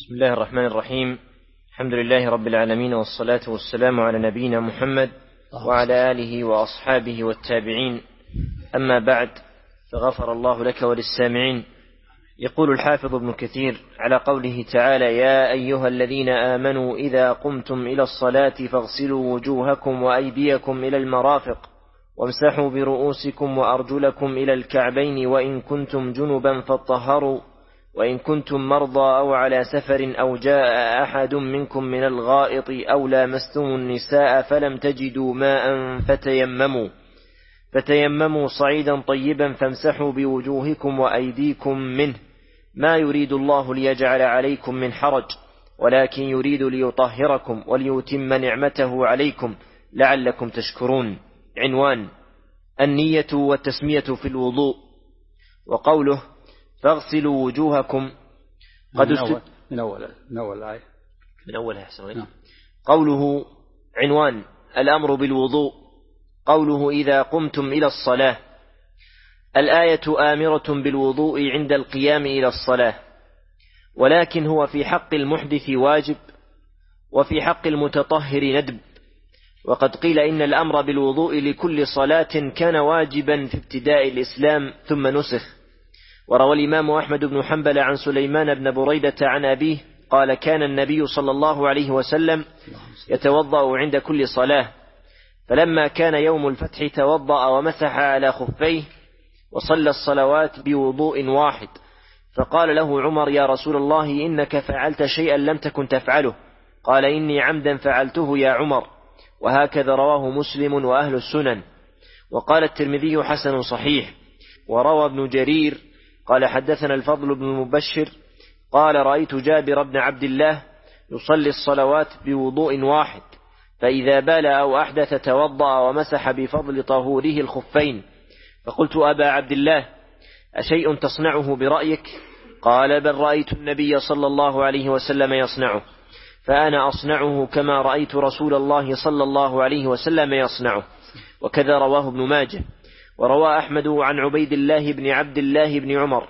بسم الله الرحمن الرحيم. الحمد لله رب العالمين، والصلاة والسلام على نبينا محمد وعلى آله وأصحابه والتابعين. أما بعد، فغفر الله لك وللسامعين. يقول الحافظ ابن كثير على قوله تعالى: يا أيها الذين آمنوا إذا قمتم إلى الصلاة فاغسلوا وجوهكم وأيديكم إلى المرافق وامسحوا برؤوسكم وأرجلكم إلى الكعبين وإن كنتم جنبا فاطهروا وإن كنتم مرضى أو على سفر أو جاء أحد منكم من الغائط أو لامستم النساء فلم تجدوا ماء فتيمموا صعيدا طيبا فامسحوا بوجوهكم وأيديكم منه، ما يريد الله ليجعل عليكم من حرج ولكن يريد ليطهركم وليتم نعمته عليكم لعلكم تشكرون. عنوان: النية والتسمية في الوضوء. وقوله فاغسلوا وجوهكم من أول آية نعم. قوله عنوان: الأمر بالوضوء. قوله إذا قمتم إلى الصلاة. الآية آمرة بالوضوء عند القيام إلى الصلاة، ولكن هو في حق المحدث واجب وفي حق المتطهر ندب. وقد قيل إن الأمر بالوضوء لكل صلاة كان واجبا في ابتداء الإسلام ثم نسخ. وروى الإمام أحمد بن حنبل عن سليمان بن بريدة عن أبيه قال: كان النبي صلى الله عليه وسلم يتوضأ عند كل صلاة، فلما كان يوم الفتح توضأ ومسح على خفيه وصلى الصلوات بوضوء واحد، فقال له عمر: يا رسول الله، إنك فعلت شيئا لم تكن تفعله. قال: إني عمدا فعلته يا عمر. وهكذا رواه مسلم وأهل السنن. وقال الترمذي: حسن صحيح. وروى ابن جرير قال: حدثنا الفضل بن المبشر قال: رأيت جابر بن عبد الله يصلي الصلوات بوضوء واحد، فإذا بال أو أحدث توضأ ومسح بفضل طهوره الخفين. فقلت: أبا عبد الله، أشيء تصنعه برأيك؟ قال: بل رأيت النبي صلى الله عليه وسلم يصنعه، فأنا أصنعه كما رأيت رسول الله صلى الله عليه وسلم يصنعه. وكذا رواه ابن ماجه. وروى أحمد عن عبيد الله بن عبد الله بن عمر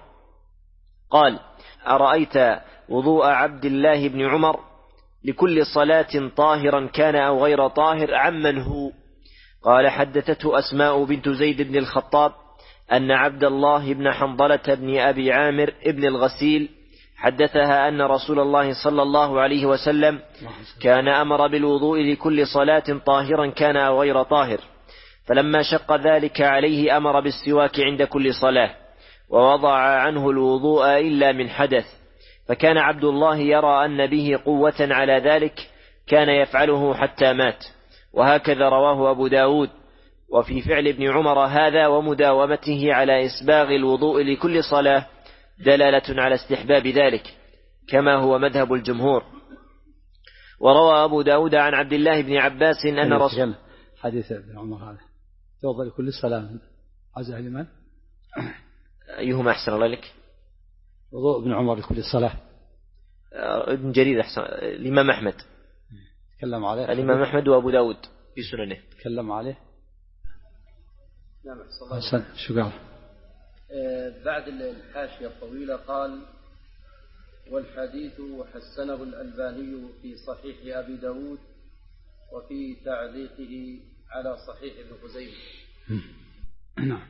قال: أرأيت وضوء عبد الله بن عمر لكل صلاة طاهرا كان أو غير طاهر عمن هو؟ قال: حدثته أسماء بنت زيد بن الخطاب أن عبد الله بن حنظلة بن أبي عامر ابن الغسيل حدثها أن رسول الله صلى الله عليه وسلم كان أمر بالوضوء لكل صلاة طاهرا كان أو غير طاهر، فلما شق ذلك عليه أمر بالسواك عند كل صلاة، ووضع عنه الوضوء إلا من حدث، فكان عبد الله يرى أن به قوة على ذلك كان يفعله حتى مات. وهكذا رواه أبو داود. وفي فعل ابن عمر هذا ومداومته على إسباغ الوضوء لكل صلاة دلالة على استحباب ذلك كما هو مذهب الجمهور. وروى أبو داود عن عبد الله بن عباس أن رسول حديث ابن عمر هذا توضأ لكل صلاة عزه لمن؟ أيهما أحسن الله لك؟ وضوء ابن عمر لكل صلاة. ابن جرير أحسن. الإمام أحمد تكلم عليه. الإمام أحمد وأبو داود في سننه تكلم عليه. نعم. شو قال؟ بعد الحاشية الطويلة قال: والحديث حسنه الألباني في صحيح أبي داود وفي تعليقه على صحيح ابن خزيمة. نعم.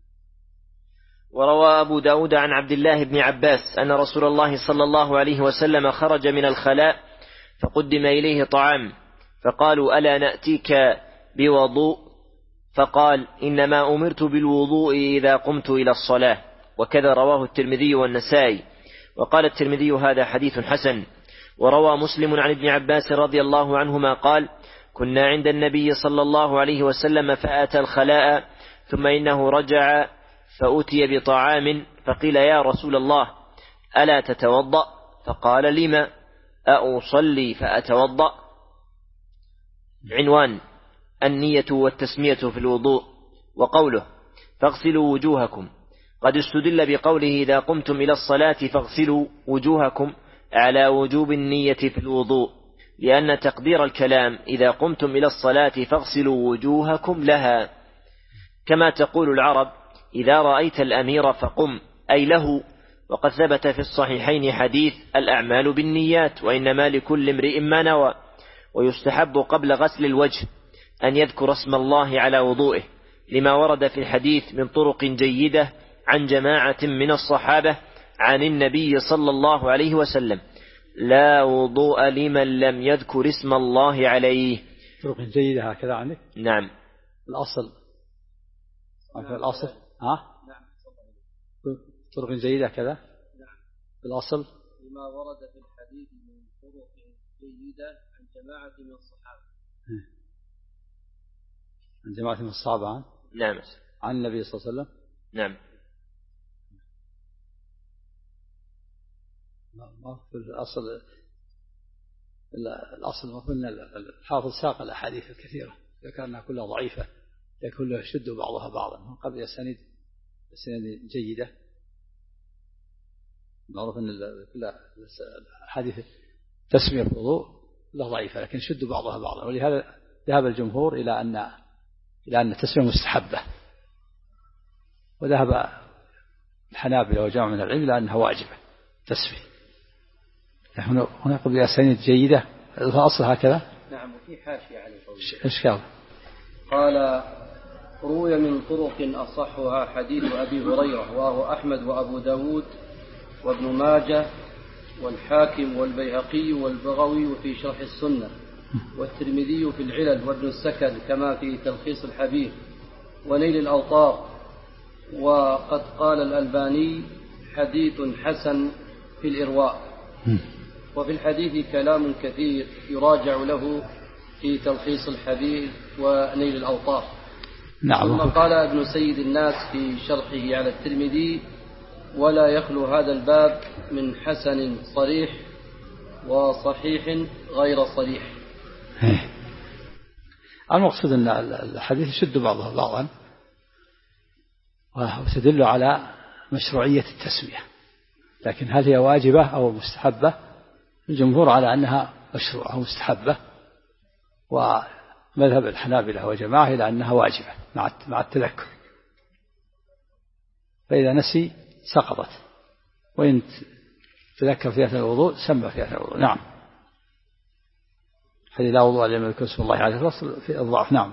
وروى أبو داود عن عبد الله بن عباس أن رسول الله صلى الله عليه وسلم خرج من الخلاء فقدم إليه طعام، فقالوا: ألا نأتيك بوضوء؟ فقال: إنما أمرت بالوضوء إذا قمت إلى الصلاة. وكذا رواه الترمذي والنسائي. وقال الترمذي: هذا حديث حسن. وروى مسلم عن ابن عباس رضي الله عنهما قال: كنا عند النبي صلى الله عليه وسلم فأتى الخلاء ثم إنه رجع فأتي بطعام، فقيل: يا رسول الله، ألا تتوضأ؟ فقال: لما؟ أصلي فأتوضأ؟ عنوان: النية والتسمية في الوضوء. وقوله فاغسلوا وجوهكم. قد استدل بقوله إذا قمتم إلى الصلاة فاغسلوا وجوهكم على وجوب النية في الوضوء، لأن تقدير الكلام إذا قمتم إلى الصلاة فاغسلوا وجوهكم لها، كما تقول العرب: إذا رأيت الأمير فقم، أي له، وقد ثبت في الصحيحين حديث الأعمال بالنيات وإنما لكل امرئ ما نوى. ويستحب قبل غسل الوجه أن يذكر اسم الله على وضوئه لما ورد في الحديث من طرق جيدة عن جماعة من الصحابة عن النبي صلى الله عليه وسلم: لا وضوء لمن لم يذكر اسم الله عليه. طرق جيدة هكذا عنك؟ نعم. الأصل طرق جيدة كذا. نعم. الأصل لما ورد في الحديث من طرق جيدة عن جماعة من الصحابة. عن جماعة من الصحابة. نعم. عن النبي صلى الله عليه وسلم. نعم. ما في الأصل ما قلنا الحافظ ساق الأحاديث الكثيرة ذكر أنها كلها ضعيفة كلها يشد بعضها بعضا من قبل أسانيد جيدة. معروف أن كل الحديث تسمية الوضوء لا ضعيفة لكن شد بعضها بعضا، ولهذا ذهب الجمهور إلى أن التسمية مستحبة، وذهب الحنابلة وجمع من العلم إلى أنها واجبة تسمية. هنا قبل أسانيد جيدة الأصل هكذا. نعم. وفي حاشية على القول. إيش قال؟ روي من طرق أصحها حديث أبي هريرة وهو أحمد وأبو داود وابن ماجه والحاكم والبيهقي والبغوي في شرح السنة والترمذي في العلل وابن السكن كما في تلخيص الحبير ونيل الأوطار. وقد قال الألباني حديث حسن في الإرواء. وفي الحديث كلام كثير يراجع له في تلخيص الحبير ونيل الأوطار. نعم. ثم قال ابن سيد الناس في شرحه على الترمذي: ولا يخلو هذا الباب من حسن صريح وصحيح غير صريح. المقصود أن الحديث يشد بعضها بعضا وتدل على مشروعية التسمية، لكن هل هي واجبة أو مستحبة؟ الجمهور على أنها مشروعة أو مستحبة، ومذهب الحنابلة وجماعة إلى أنها واجبة مع التذكر، فإذا نسي سقطت، وإن تذكر في أثناء الوضوء سمى في أثناء الوضوء. نعم. هذه لا وضوء لمن يذكر اسم الله عليه الأصل في الضعف. نعم.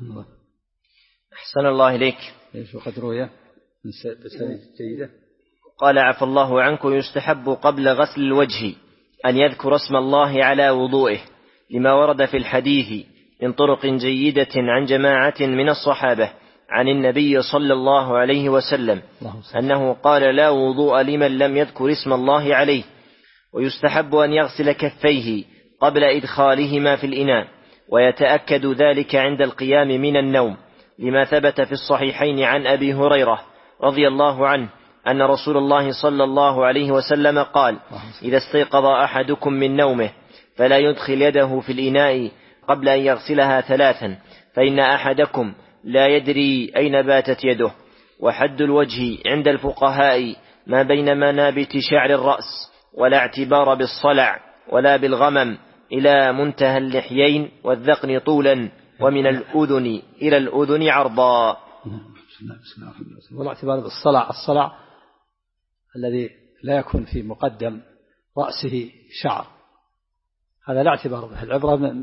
أحسن الله إليك. وقد روي من بسند جيدة. قال: عفى الله عنكم. يستحب قبل غسل الوجه أن يذكر اسم الله على وضوئه لما ورد في الحديث من طرق جيدة عن جماعة من الصحابة عن النبي صلى الله عليه وسلم أنه قال: لا وضوء لمن لم يذكر اسم الله عليه. ويستحب أن يغسل كفيه قبل إدخالهما في الإناء، ويتأكد ذلك عند القيام من النوم، لما ثبت في الصحيحين عن أبي هريرة رضي الله عنه أن رسول الله صلى الله عليه وسلم قال: إذا استيقظ أحدكم من نومه فلا يدخل يده في الإناء قبل أن يغسلها 3، فإن أحدكم لا يدري أين باتت يده. وحد الوجه عند الفقهاء ما بين منابت شعر الرأس، ولا اعتبار بالصلع ولا بالغمم إلى منتهى اللحيين والذقن طولا، ومن الأذن إلى الأذن عرضا. ولا اعتبار بالصلع. الصلع الذي لا يكون في مقدم رأسه شعر، هذا لا اعتبار به. العبرة من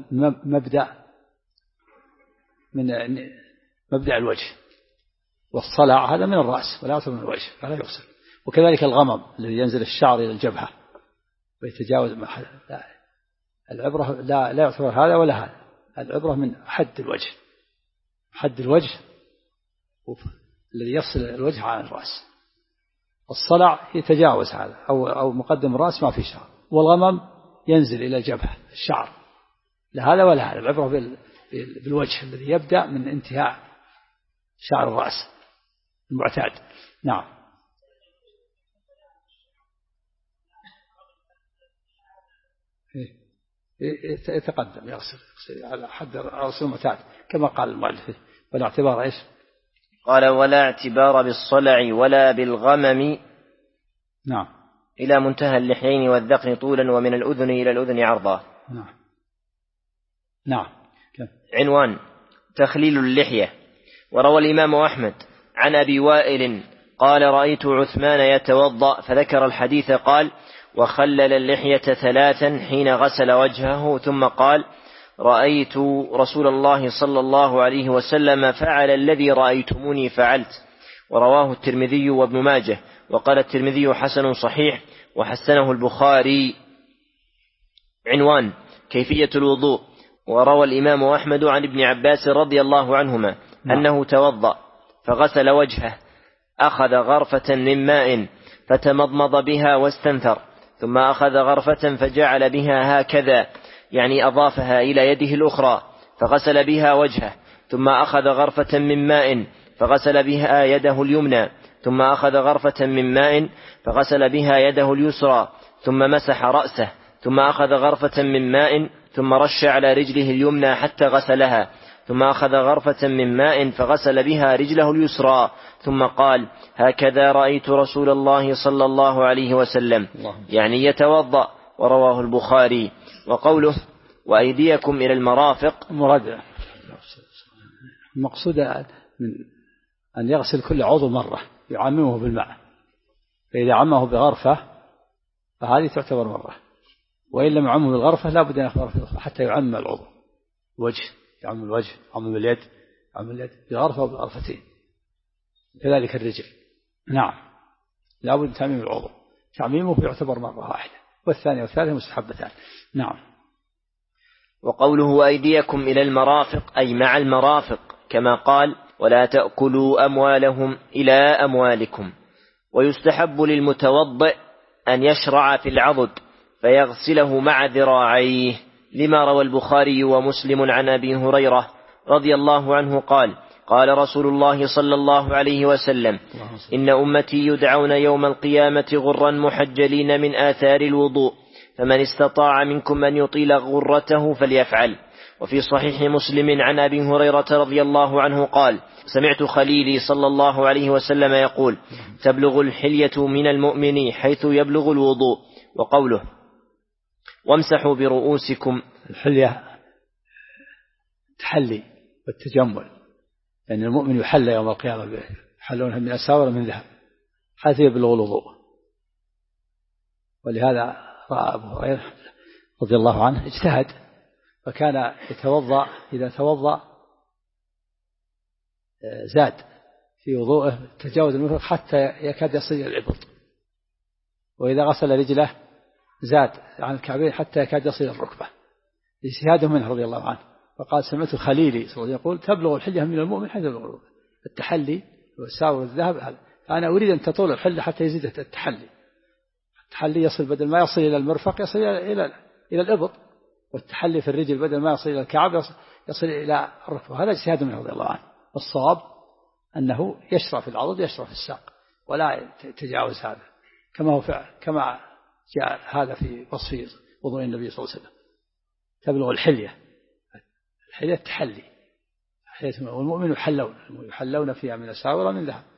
مبدأ الوجه، والصلع هذا من الرأس ولا يعتبر من الوجه فلا يغسل. وكذلك الغمم الذي ينزل الشعر إلى الجبهة ويتجاوز العبرة لا يعتبر هذا ولا هذا. العبرة من حد الوجه، حد الوجه الذي يفصل الوجه عن الرأس. الصلع يتجاوز هذا أو مقدم الرأس ما في شعر، والغمم ينزل إلى الجبهة الشعر، لا هذا ولا هذا. العبرة بالوجه الذي يبدأ من انتهاء شعر الرأس المعتاد. نعم. يتقدم يغسل على حد الرأس المعتاد كما قال المؤلف. ولا اعتبار إيش؟ قال: ولا اعتبار بالصلع ولا بالغمم. نعم. إلى منتهى اللحيين والذقن طولا، ومن الأذن إلى الأذن عرضا. نعم. نعم. عنوان: تخليل اللحية. وروى الإمام أحمد عن أبي وائل قال رأيت عثمان يتوضأ فذكر الحديث قال وخلل اللحية 3 حين غسل وجهه ثم قال رأيت رسول الله صلى الله عليه وسلم فعل الذي رأيتموني فعلت. ورواه الترمذي وابن ماجه، وقال الترمذي حسن صحيح وحسنه البخاري. عنوان كيفية الوضوء. وروى الإمام أحمد عن ابن عباس رضي الله عنهما أنه توضأ فغسل وجهه، أخذ غرفة من ماء فتمضمض بها واستنثر، ثم أخذ غرفة فجعل بها هكذا، يعني أضافها إلى يده الأخرى فغسل بها وجهه، ثم أخذ غرفة من ماء فغسل بها يده اليمنى، ثم أخذ غرفة من ماء فغسل بها يده اليسرى، ثم مسح رأسه، ثم أخذ غرفة من ماء ثم رش على رجله اليمنى حتى غسلها، ثم أخذ غرفة من ماء فغسل بها رجله اليسرى، ثم قال هكذا رأيت رسول الله صلى الله عليه وسلم، يعني يتوضأ. ورواه البخاري. وقوله وأيديكم إلى المرافق مراد المقصود من أن يغسل كل عضو مرة يعممه بالماء، فإذا عمه بغرفة فهذه تعتبر مرة، وإن لم يعمه بالغرفة لا بد أن يأخذ غرفة حتى يعمم العضو، الوجه يعمم الوجه، يعمم اليد، يعمم اليد بغرفة وبغرفتين، كذلك الرجل. نعم لا بد من تعميم العضو، تعميمه يعتبر مرة واحدة، والثانية والثالثة مستحبتان. نعم. وقوله أيديكم إلى المرافق أي مع المرافق، كما قال ولا تأكلوا أموالهم إلى أموالكم. ويستحب للمتوضئ أن يشرع في العضد فيغسله مع ذراعيه، لما روى البخاري ومسلم عن أبي هريرة رضي الله عنه قال قال رسول الله صلى الله عليه وسلم إن أمتي يدعون يوم القيامة غرا محجلين من آثار الوضوء، فمن استطاع منكم أن يطيل غرته فليفعل. وفي صحيح مسلم عن أبي هريرة رضي الله عنه قال سمعت خليلي صلى الله عليه وسلم يقول تبلغ الحلية من المؤمن حيث يبلغ الوضوء. وقوله وامسحوا برؤوسكم، الحلية تحلي والتجمل، يعني المؤمن يحلى يوم القيامة يحلونها من أساور من ذهب حيث يبلغ الوضوء. ولهذا رأى أبو هريرة رضي الله عنه اجتهد فكان يتوضأ، إذا توضأ زاد في وضوءه تجاوز المرفق حتى يكاد يصل إلى الإبط، وإذا غسل رجله زاد عن الكعبين حتى يكاد يصل إلى الركبة، اجتهاده منه رضي الله عنه. فقال سمعت خليلي صلى الله عليه وسلم يقول تبلغ الحلية من المؤمن حيث يبلغ الوضوء. التحلي وساور الذهب هذا، فأنا أريد أن تطول الحلة حتى يزيد التحلي يصل بدل ما يصل إلى المرفق يصل إلى الإبط، والتحلي في الرجل بدل ما يصل إلى الكعب يصل إلى الركبة. هذا اجتهاد منه رضي الله عنه. والصواب أنه يشرع في العضد يشرع في الساق ولا يتجاوز هذا، كما جاء هذا في وصف وضوء النبي صلى الله عليه وسلم. تبلغ الحلية التحلي، والمؤمن يحلون فيها من أساور من ذهب.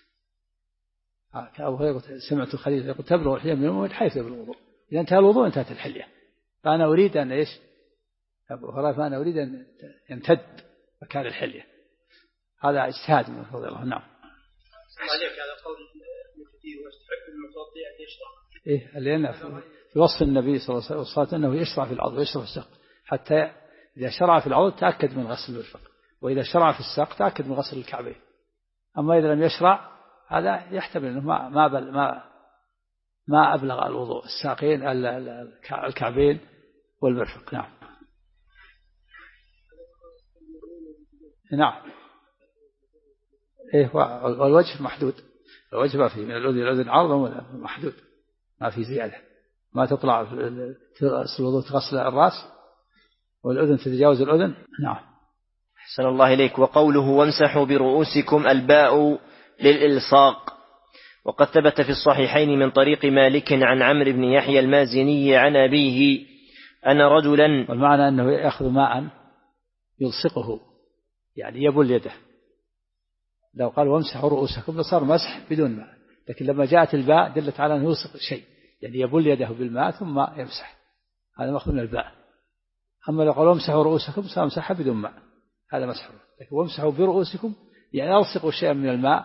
أبو هريرة سمعت الخليل يقول تبلغ الحلية من المؤمن حيث يبلغ الوضوء، إذا انتهى الوضوء انتهت الحلية. فأنا أريد أن إيش أبو هريرة، فأنا أريد أن يمتد مكان الحلية. هذا اجتهاد من رضي الله. نعم. عليك على قول المفتي واستحق المتوضئ أن يشرع. لأن في وصف النبي صلى الله عليه وسلم أنه يشرع في العضد ويشرع في الساق، حتى إذا شرع في العضد تأكد من غسل المرفق، وإذا شرع في الساق تأكد من غسل الكعبين. أما إذا لم يشرع هذا يحتمل أنه ما أبلغ الوضوء الساقين الكعبين والمرفق. نعم. نعم. والوجه محدود، الوجه ما فيه من الأذن الأذن عرض محدود، ما في زيادة، ما تطلع الوضوء تغسل الرأس والأذن تتجاوز الأذن. نعم. أحسن الله إليك. وقوله وامسحوا برؤوسكم الباء للإلصاق. وقد ثبت في الصحيحين من طريق مالك عن عمرو بن يحيى المازني عن أبيه أن رجلا، والمعنى أنه يأخذ ماء يلصقه يعني يبل يده. لو قال وامسحوا رؤوسكم لصار مسح بدون ماء، لكن لما جاءت الباء دلت على أنه يلصق شيء، يعني يبل يده بالماء ثم يمسح، هذا مأخذ من الباء. أما لو قال وامسحوا رؤوسكم صار مسحها بدون ماء، هذا مسح. لكن وامسحوا برؤوسكم يعني ألصقوا شيئا من الماء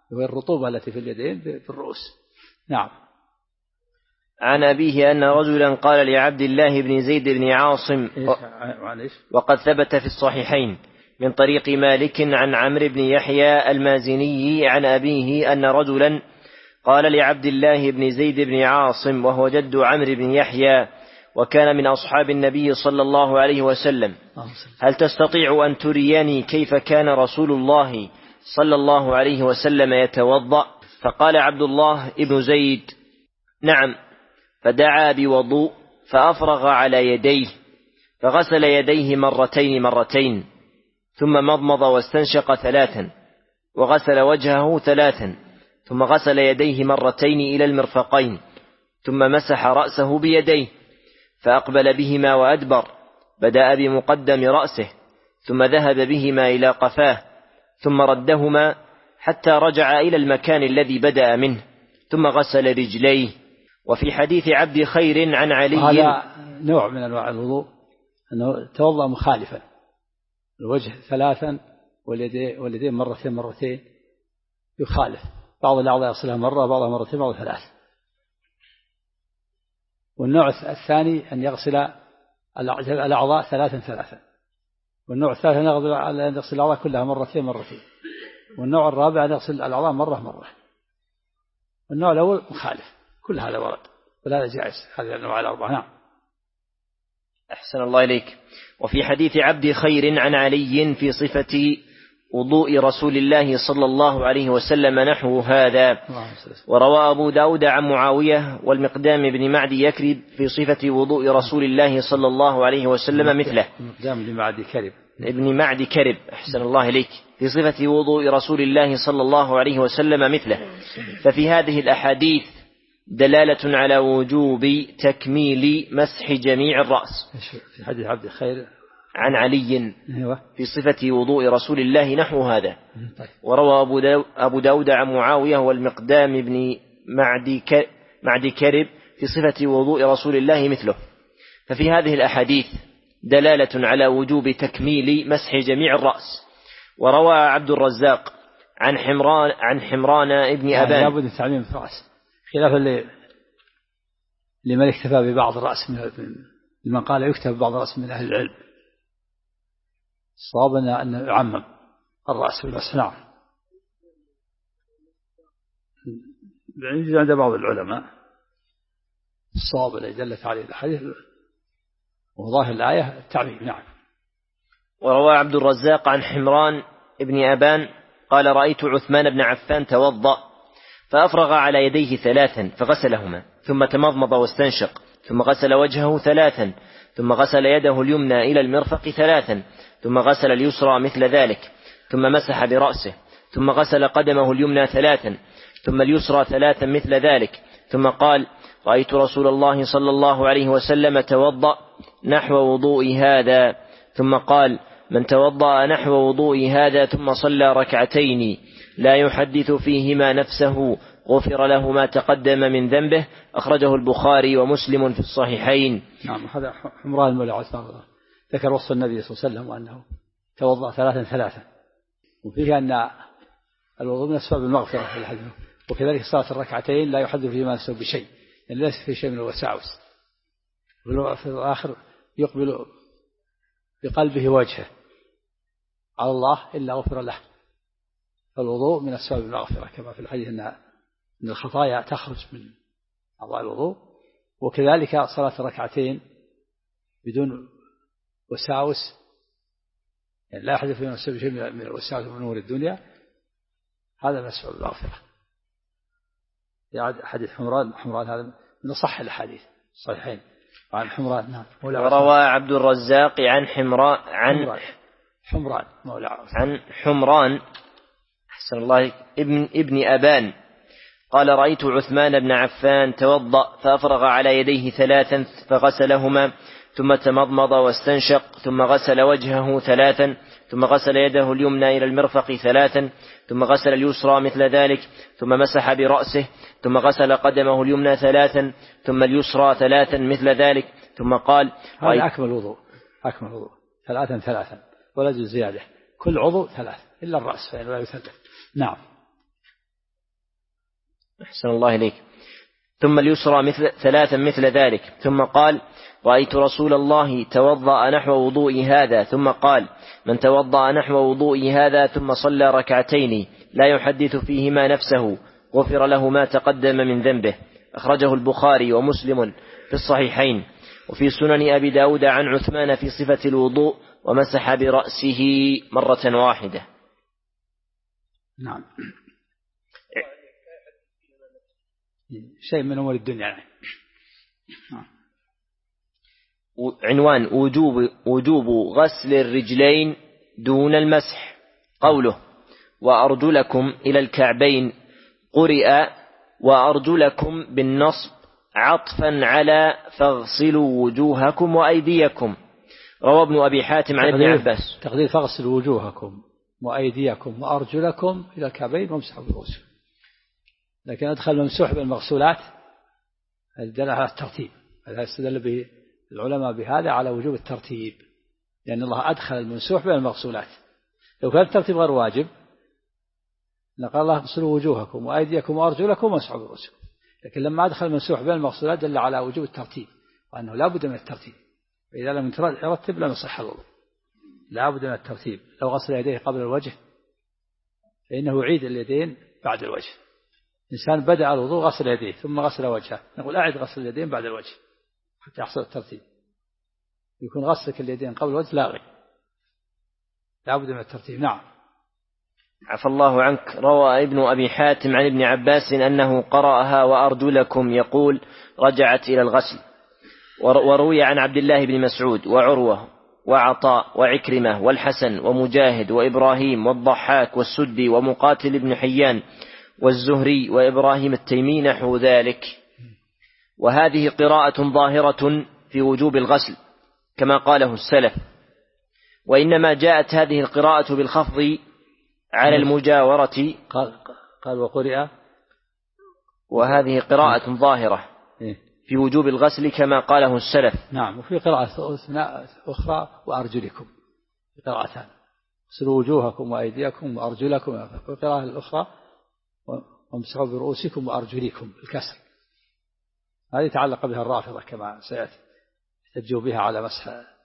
وهي الرطوبة التي في اليدين في الرؤوس. نعم. عن أبيه أن رجلا قال لعبد الله بن زيد بن عاصم وقد ثبت في الصحيحين من طريق مالك عن عمرو بن يحيى المازني عن أبيه أن رجلا قال لعبد الله بن زيد بن عاصم وهو جد عمرو بن يحيى وكان من أصحاب النبي صلى الله عليه وسلم: هل تستطيع أن تريني كيف كان رسول الله صلى الله عليه وسلم يتوضأ؟ فقال عبد الله بن زيد: نعم. فدعا بوضوء فأفرغ على يديه فغسل يديه مرتين ثم مضمض واستنشق 3 وغسل وجهه 3 ثم غسل يديه مرتين إلى المرفقين ثم مسح رأسه بيديه فأقبل بهما وأدبر، بدأ بمقدم رأسه ثم ذهب بهما إلى قفاه ثم ردهما حتى رجع إلى المكان الذي بدأ منه ثم غسل رجليه. وفي حديث عبد خير عن علي هذا نوع من أنواع الوضوء أنه توضأ مخالفا، الوجه 3 واليدين مرتين يخالف، بعض الأعضاء يغسلها مرة بعضها مرتين بعضها 3. والنوع الثاني أن يغسل الأعضاء 3 والنوع الثالث أن يغسل الأعضاء كلها مرتين والنوع الرابع أن يغسل الأعضاء مرة. والنوع الأول مخالف، كل هذا ورد ولا جائز هذه الأنواع الأربعة. نعم. أحسن الله إليك. وفي حديث عبد خير عن علي في صفة وضوء رسول الله صلى الله عليه وسلم نحو هذا. وروى أبو داود عن معاوية والمقدام بن معدي يكرب في صفة وضوء رسول الله صلى الله عليه وسلم مثله. ابن معدي كرب أحسن الله إليك في صفة وضوء رسول الله صلى الله عليه وسلم مثله. ففي هذه الأحاديث دلالة على وجوب تكميل مسح جميع الرأس. في حديث عبد خير عن علي في صفة وضوء رسول الله نحو هذا. وروى أبو داود عن معاوية والمقدام بن معدي كرب في صفة وضوء رسول الله مثله. ففي هذه الأحاديث دلالة على وجوب تكميل مسح جميع الرأس. وروى عبد الرزاق عن حمران ابن أبان لابد من تعميم الرأس، خلافا لمن اكتفى ببعض الرأس لمن قال يكتفى ببعض الرأس من أهل العلم. الصواب أن يعمم الرأس بالمسح. نعم. عند بعض العلماء الصواب الذي دلت عليه الحديث وظاهر الآية التعميم. نعم. وروى عبد الرزاق عن حمران ابن أبان قال: رأيت عثمان بن عفان توضأ فأفرغ على يديه 3 فغسلهما ثم تمضمض واستنشق ثم غسل وجهه 3 ثم غسل يده اليمنى إلى المرفق 3 ثم غسل اليسرى مثل ذلك ثم مسح برأسه ثم غسل قدمه اليمنى 3 ثم اليسرى 3 مثل ذلك ثم قال: رأيت رسول الله صلى الله عليه وسلم توضأ نحو وضوء هذا. ثم قال: من توضأ نحو وضوء هذا ثم صلى 2 لا يحدث فيهما نفسه غفر له ما تقدم من ذنبه. أخرجه البخاري ومسلم في الصحيحين. نعم. هذا حمران مولى عثمان ذكر وصف النبي صلى الله عليه وسلم وأنه توضأ 3 وفيه أن الوضوء من أسباب المغفرة في الحديث. وكذلك صلاة 2 لا يحدث فيهما نفسه بشيء، يعني ليس في شيء من الوساوس. في الآخر يقبل بقلبه وجهه على الله إلا غفر له. فالوضوء من أسباب المغفرة كما في الحديث أن الخطايا تخرج من أعضاء الوضوء. وكذلك صلاة 2 بدون وساوس، يعني لا يحدث فيما نفسه شيء من الوساوس ومن أمور الدنيا، هذا من أسباب المغفرة. يعني حديث حمران هذا من أصح الأحاديث الصحيحين عن حمران. نعم. وروى عبد الرزاق عن حمران أحسن الله ابن أبان قال: رأيت عثمان بن عفان توضأ فأفرغ على يديه 3 فغسلهما ثم تمضمض واستنشق ثم غسل وجهه 3 ثم غسل يده اليمنى إلى المرفق 3 ثم غسل اليسرى مثل ذلك ثم مسح برأسه ثم غسل قدمه اليمنى 3 ثم اليسرى 3 مثل ذلك ثم قال: هذا أكمل وضوء 3 ولا يجوز زيادة، كل عضو 3 إلا الرأس فإنه لا يثلث. نعم. أحسن الله إليك. ثم اليسرى ثلاثا مثل ذلك. ثم قال: رأيت رسول الله توضأ نحو وضوئي هذا. ثم قال: من توضأ نحو وضوئي هذا ثم صلى ركعتين لا يحدث فيهما نفسه غفر له ما تقدم من ذنبه. أخرجه البخاري ومسلم في الصحيحين. وفي سنن أبي داود عن عثمان في صفة الوضوء: ومسح برأسه مرة واحدة. نعم. شيء من أمور الدنيا يعني. عنوان: وجوب غسل الرجلين دون المسح. قوله: وأرجلكم إلى الكعبين، قرئ وأرجلكم بالنصب عطفا على فاغسلوا وجوهكم وأيديكم. روى ابن أبي حاتم عن ابن عباس. تقدير: فاغسلوا وجوهكم وأيديكم وأرجلكم إلى الكعبين وامسحوا برؤوسكم. لكن أدخل ممسوح بالمغسولات الدلالة على الترتيب. هذا استدل به العلماء بهذا على وجوب الترتيب، لأن الله أدخل الممسوح بين المغسولات. لو كان الترتيب غير واجب لقال الله: اغسلوا وجوهكم وأيديكم وأرجلكم وامسحوا برؤوسكم. لكن لما أدخل الممسوح بين المغسولات دل على وجوب الترتيب، وأنه لا بد من الترتيب. فإذا لم يرتب لم يصح الوضوء. لا بد من الترتيب. لو غسل يديه قبل الوجه فإنه يعيد اليدين بعد الوجه. إنسان بدأ الوضوء غسل يديه ثم غسل وجهه، نقول أعد غسل اليدين بعد الوجه حتى يحصل الترتيب. يكون غسلك اليدين قبل الوجه لاغي. لا بد من الترتيب. نعم. عفى الله عنك. روى ابن أبي حاتم عن ابن عباس أنه قرأها: وأرجلكم، يقول: رجعت إلى الغسل. وروي عن عبد الله بن مسعود وعروة وعطاء وعكرمة والحسن ومجاهد وإبراهيم والضحاك والسدي ومقاتل بن حيان والزهري وإبراهيم التيمي نحو ذلك. وهذه قراءة ظاهرة في وجوب الغسل كما قاله السلف. وإنما جاءت هذه القراءة بالخفض على المجاورة. قال: وقرئ. وهذه قراءة ظاهرة في وجوب الغسل كما قاله السلف. نعم. وفي قراءة أخرى: وأرجلكم، قراءتان: اغسلوا وجوهكم وأيديكم وأرجلكم. في القراءة الأخرى: وامسحوا برؤوسكم وأرجلكم الكسر. هذه تعلق بها الرافضة كما سيأتي، يحتجوا بها على مسح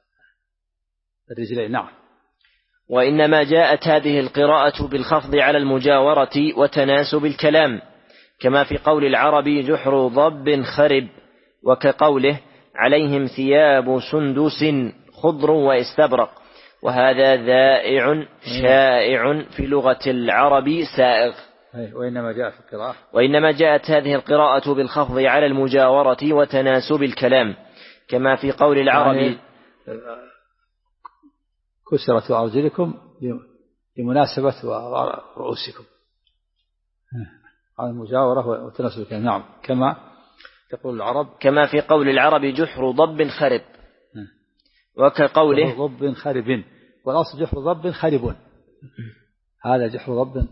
الرجلين. نعم. وإنما جاءت هذه القراءة بالخفض على المجاورة وتناسب الكلام، كما في قول العرب: جحر ضب خرب، وكقوله: عليهم ثياب سندس خضر واستبرق. وهذا ذائع شائع في لغة العرب سائغ. وإنما جاءت هذه القراءة بالخفض على المجاورة وتناسب الكلام، كما في قول العرب: يعني كسرت أرجلكم لمناسبة رؤوسكم، على المجاورة وتناسب الكلام. نعم. كما تقول العرب، كما في قول العرب: جحر ضب خرب. وكقوله: جحر ضب خرب، والأصل جحر ضب خرب. هذا جحر ضب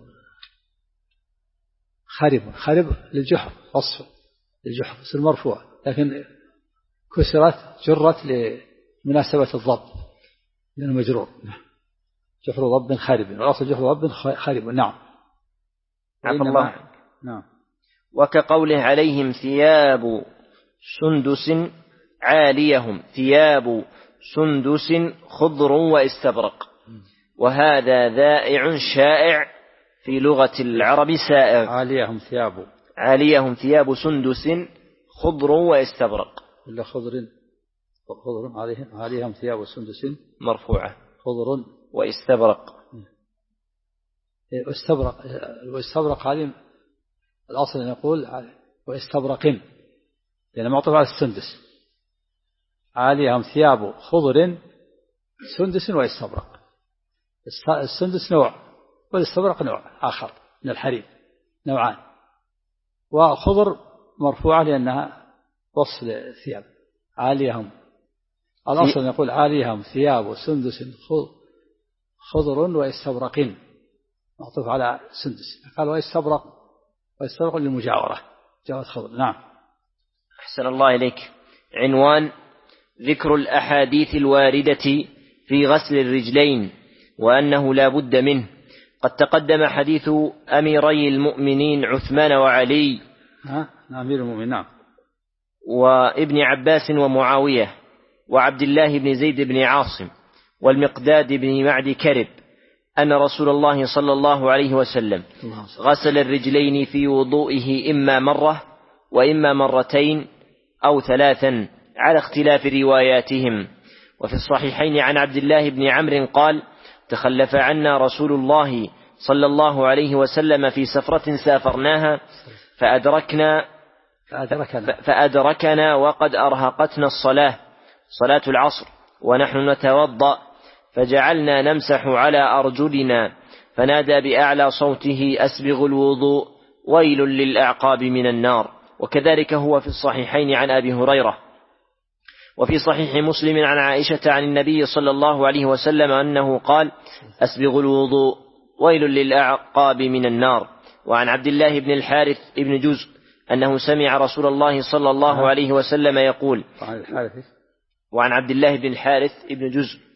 خرب للجحر، وصف للجحر اسم مرفوع، لكن جرت لمناسبة الضب لأنه مجرور. جحر ضب خرب، والأصل جحر ضب خرب. نعم. عفى الله. نعم. وكقوله: عليهم ثياب سندس عاليهم ثياب سندس خضر واستبرق. وهذا ذائع شائع في لغة العرب سائغ. عاليهم ثياب سندس خضر واستبرق. إلا خضر عليهم ثياب سندس مرفوعة خضر واستبرق. واستبرق هذه الأصل أن يقول واستبرق، لأن معطوف على السندس. عليهم ثياب خضر سندس واستبرق. السندس نوع والاستبرق نوع آخر من الحرير، نوعان. وخضر مرفوعة لأنها وصف الثياب. عاليهم الأصل أن يقول عليهم ثياب سندس خضر واستبرق، معطوف على سندس. قال واستبرق للمجاورة، جاءت خضر. نعم. أحسن الله إليك. عنوان: ذكر الأحاديث الواردة في غسل الرجلين وأنه لا بد منه. قد تقدم حديث أميري المؤمنين عثمان وعلي أمير المؤمنين نعم. وابن عباس ومعاوية وعبد الله بن زيد بن عاصم والمقداد بن معد كرب أن رسول الله صلى الله عليه وسلم غسل الرجلين في وضوئه إما مرة وإما مرتين أو ثلاثا على اختلاف رواياتهم. وفي الصحيحين عن عبد الله بن عمرو قال: تخلف عنا رسول الله صلى الله عليه وسلم في سفرة سافرناها فأدركنا وقد أرهقتنا صلاة العصر ونحن نتوضأ، فجعلنا نمسح على أرجلنا، فنادى بأعلى صوته: أسبغ الوضوء، ويل للأعقاب من النار. وكذلك هو في الصحيحين عن أبي هريرة. وفي صحيح مسلم عن عائشة عن النبي صلى الله عليه وسلم أنه قال: أسبغ الوضوء، ويل للأعقاب من النار. وعن عبد الله بن الحارث ابن جزء أنه سمع رسول الله صلى الله عليه وسلم يقول. وعن عبد الله بن الحارث ابن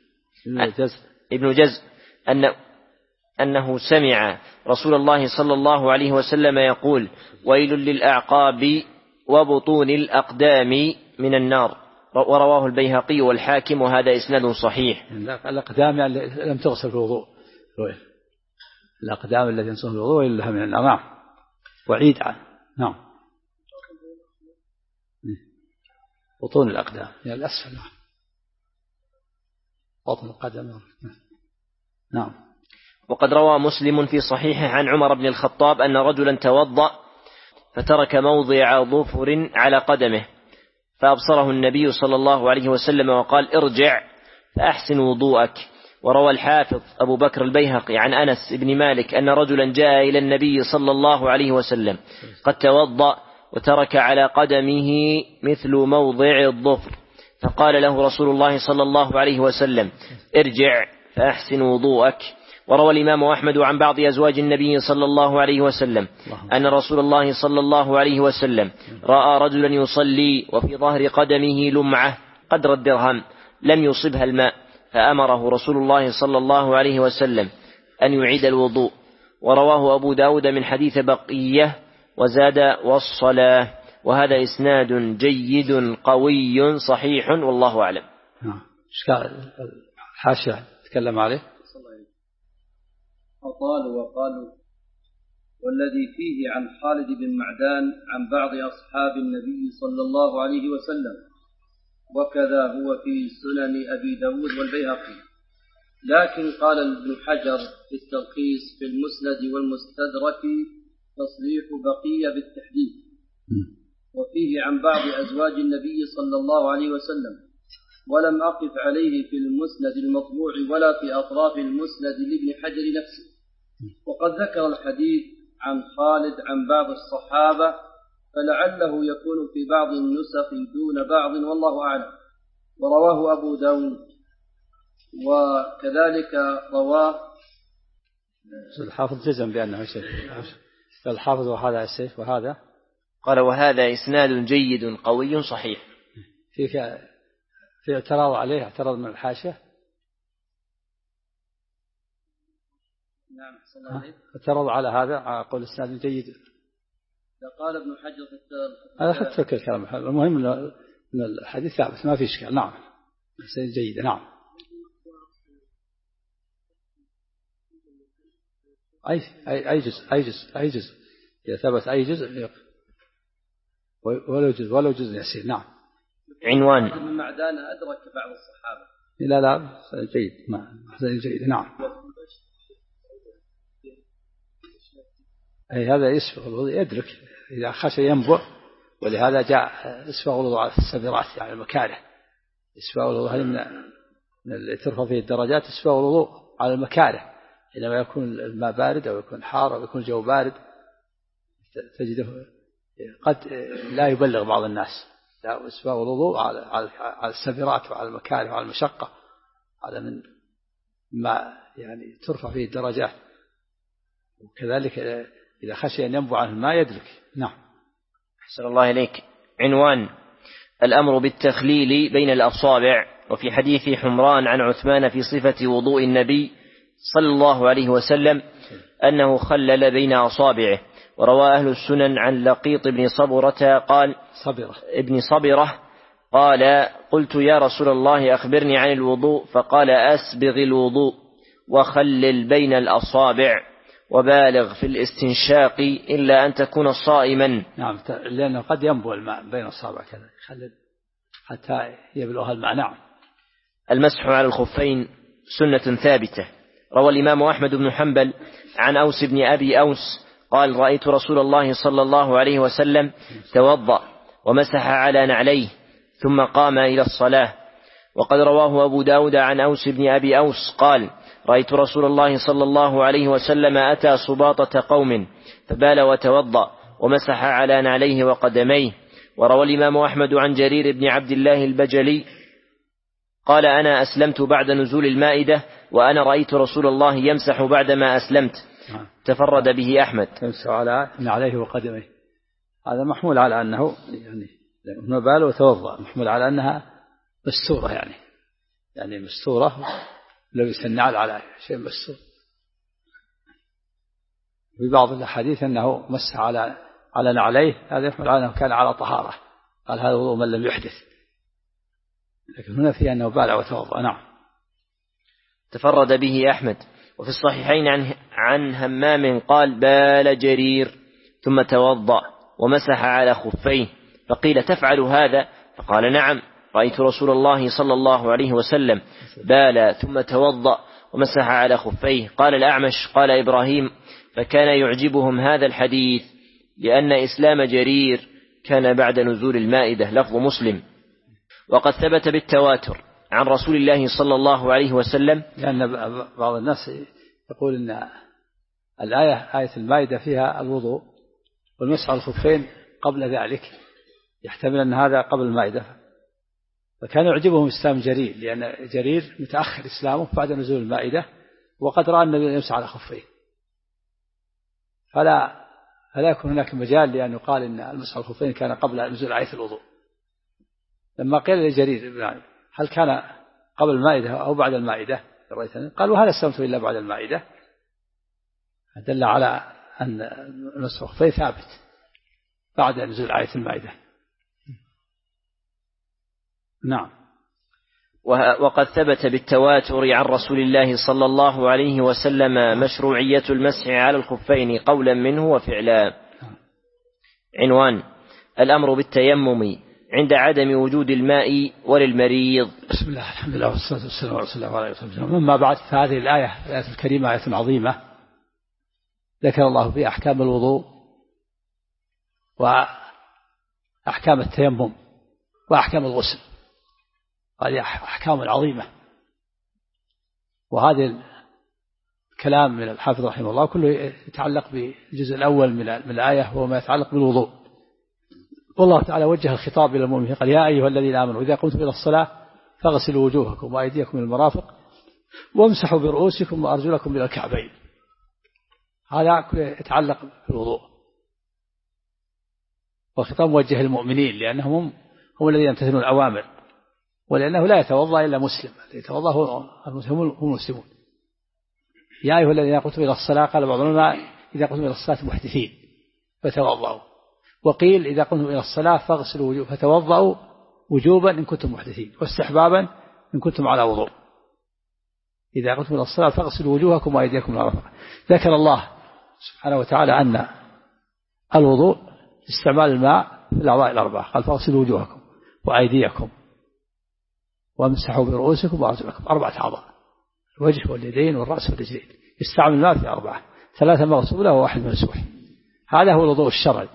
جزء أنه سمع رسول الله صلى الله عليه وسلم يقول: ويل للأعقاب وبطون الأقدام من النار. ورواه البيهقي والحاكم، وهذا إسناد صحيح. الأقدام يعني لم تغسل في الوضوء، الأقدام التي ينصف الوضوء ويل لها من النار. نعم. وعيد عنه. نعم. بطون الأقدام يعني الأسفل. بطن القدم. نعم. وقد روى مسلم في صحيحه عن عمر بن الخطاب أن رجلا توضأ فترك موضع ظفر على قدمه، فأبصره النبي صلى الله عليه وسلم وقال: ارجع فأحسن وضوءك. وروى الحافظ أبو بكر البيهقي عن أنس بن مالك أن رجلا جاء إلى النبي صلى الله عليه وسلم قد توضأ وترك على قدمه مثل موضع الظفر، فقال له رسول الله صلى الله عليه وسلم: ارجع فأحسن وضوءك. وروى الإمام أحمد عن بعض أزواج النبي صلى الله عليه وسلم أن رسول الله صلى الله عليه وسلم رأى رجلا يصلي وفي ظهر قدمه لمعة قدر الدرهم لم يصبها الماء، فأمره رسول الله صلى الله عليه وسلم أن يعيد الوضوء. ورواه أبو داود من حديث بقية وزاد: والصلاة. وهذا إسناد جيد قوي صحيح، والله أعلم. حاشا تكلم عليه. وقالوا والذي فيه عن خالد بن معدان عن بعض أصحاب النبي صلى الله عليه وسلم، وكذا هو في سنن أبي داود والبيهقي. لكن قال ابن حجر في التلخيص في المسند والمستدرك تصريح بقية بالتحديد، وفيه عن بعض أزواج النبي صلى الله عليه وسلم، ولم أقف عليه في المسند المطبوع ولا في أطراف المسند لابن حجر نفسه. وقد ذكر الحديث عن خالد عن بعض الصحابة، فلعله يكون في بعض النسخ دون بعض، والله أعلم. ورواه أبو داود، وكذلك رواه الحافظ جزم بأنه شيء. الحافظ وهذا السيف وهذا قال: وهذا إسناد جيد قوي صحيح. في اعتراض عليه، اعتراض من الحاشية. نعم. اعتراض على هذا، قول إسناد جيد. قال ابن حجر في هذا حتى الكلام. المهم أن الحديث ثابت ما في إشكال. نعم. إسناد جيد. نعم. أي جزء إذا ثبت أي جزء ولو جزء يسير. نعم. عنوان من معدان أدرك بعض الصحابة. لا جيد. جيد. نعم. أي هذا يسبغ الوضوء يدرك إذا خشى ينبع، ولهذا جاء يسبغ الوضوء على السبيرات يعني المكاره. يسبغ الوضوء هذه من اللي ترفع فيه الدرجات، يسبغ الوضوء على المكاره حينما يكون الماء بارد أو يكون حار أو يكون الجو بارد، تجده قد لا يبلغ بعض الناس. لا، إسباغ الوضوء على السبيرات وعلى المكاره وعلى المشقة، هذا من ما يعني ترفع فيه الدرجات. وكذلك إذا خشي أن ينبع عنه الماء يدرك. نعم. أحسن الله إليك. عنوان: الأمر بالتخليل بين الأصابع. وفي حديث حمران عن عثمان في صفة وضوء النبي صلى الله عليه وسلم أنه خلل بين أصابعه، وروى أهل السنن عن لقيط بن صبرة قال ابن صبرة قال قلت يا رسول الله أخبرني عن الوضوء، فقال أسبغ الوضوء وخلل بين الأصابع وبالغ في الاستنشاق إلا أن تكون صائما. نعم، لأنه قد ينبو الماء بين الأصابع كذا، يخلل حتى يبلغ الماء. نعم. المسح على الخفين سنة ثابتة. روى الإمام أحمد بن حنبل عن أوس بن أبي أوس قال رأيت رسول الله صلى الله عليه وسلم توضأ ومسح على نعليه ثم قام إلى الصلاة. وقد رواه أبو داود عن أوس بن أبي أوس قال رأيت رسول الله صلى الله عليه وسلم أتى صباطة قوم فبال وتوضأ ومسح على نعليه وقدميه. وروى الإمام أحمد عن جرير بن عبد الله البجلي قال أنا أسلمت بعد نزول المائدة وأنا رأيت رسول الله يمسح بعدما أسلمت. تفرد به أحمد. يمسح على نعليه وقدميه، هذا محمول على أنه يعني بال وتوضأ، محمول على أنها مستورة، يعني مستورة، لو يسنعل على شيء مستور. في بعض الحديث أنه مسح على نعليه، هذا يحمل على أنه كان على طهارة، قال هذا وضوء من لم يحدث، لكن هنا في أنه بال وتوضأ. نعم. تفرد به أحمد. وفي الصحيحين عن همام قال بال جرير ثم توضأ ومسح على خفيه، فقيل تفعل هذا؟ فقال نعم، رأيت رسول الله صلى الله عليه وسلم بال ثم توضأ ومسح على خفيه. قال الأعمش قال إبراهيم فكان يعجبهم هذا الحديث لأن إسلام جرير كان بعد نزول المائدة. لفظ مسلم. وقد ثبت بالتواتر عن رسول الله صلى الله عليه وسلم، لأن بعض الناس يقول إن الآية آية المائدة فيها الوضوء والمسح على الخفين قبل ذلك، يحتمل أن هذا قبل المائدة، فكان يعجبهم إسلام جرير لأن جرير متأخر إسلامه بعد نزول المائدة، وقد رأى النبي يمسح على خفيه، فلا يكون هناك مجال لأن يقال إن المسح على الخفين كان قبل نزول آية الوضوء. لما قيل لجرير هل كان قبل المائدة أو بعد المائدة، قالوا هل استمت إلا بعد المائدة، دل على أن المسح على الخفين ثابت بعد نزول آية المائدة. نعم. وقد ثبت بالتواتر عن رسول الله صلى الله عليه وسلم مشروعية المسح على الخفين قولا منه وفعلا. عنوان الأمر بالتيمم عند عدم وجود الماء وللمريض. بسم الله، الحمد لله والصلاة والسلام على رسول الله عليه وسلم. أما بعد، فهذه الآية الكريمة آية عظيمة ذكر الله فيها أحكام الوضوء وأحكام التيمم وأحكام الغسل، هذه أحكام عظيمة. وهذا الكلام من الحافظ رحمه الله كله يتعلق بالجزء الأول من الآية وهو ما يتعلق بالوضوء. والله تعالى وجه الخطاب إلى المؤمنين قال يا أيها الذين آمنوا إذا قمتم إلى الصلاة فاغسلوا وجوهكم وأيديكم إلى المرافق وامسحوا برؤوسكم وأرجلكم إلى الكعبين. هذا كله يتعلق بالوضوء، والخطاب موجه للمؤمنين لأنهم هم الذين يمتثلون الأوامر، ولأنه لا يتوضأ إلا مسلم، يتوضأ هم المسلمون. يا أيها الذين قمتم إلى الصلاة، قال بعض العلماء إذا قمتم إلى الصلاة محدثين فتوضأوا، وقيل إذا قمتم إلى الصلاة فاغسلوا وجوهكم فتوضأوا وجوبا إن كنتم محدثين واستحبابا إن كنتم على وضوء. إذا قمتم إلى الصلاة فاغسلوا وجوهكم وأيديكم إلى المرافق. ذكر الله سبحانه وتعالى أن الوضوء استعمال الماء في الأعضاء الأربعة، قال فاغسلوا وجوهكم وأيديكم وامسحوا برؤوسكم وأرجلكم، 4 أعضاء، الوجه واليدين والرأس والرجلين، يستعمل الماء في 4، 3 مغسولة و1 ممسوح. هذا هو الوضوء الشرعي.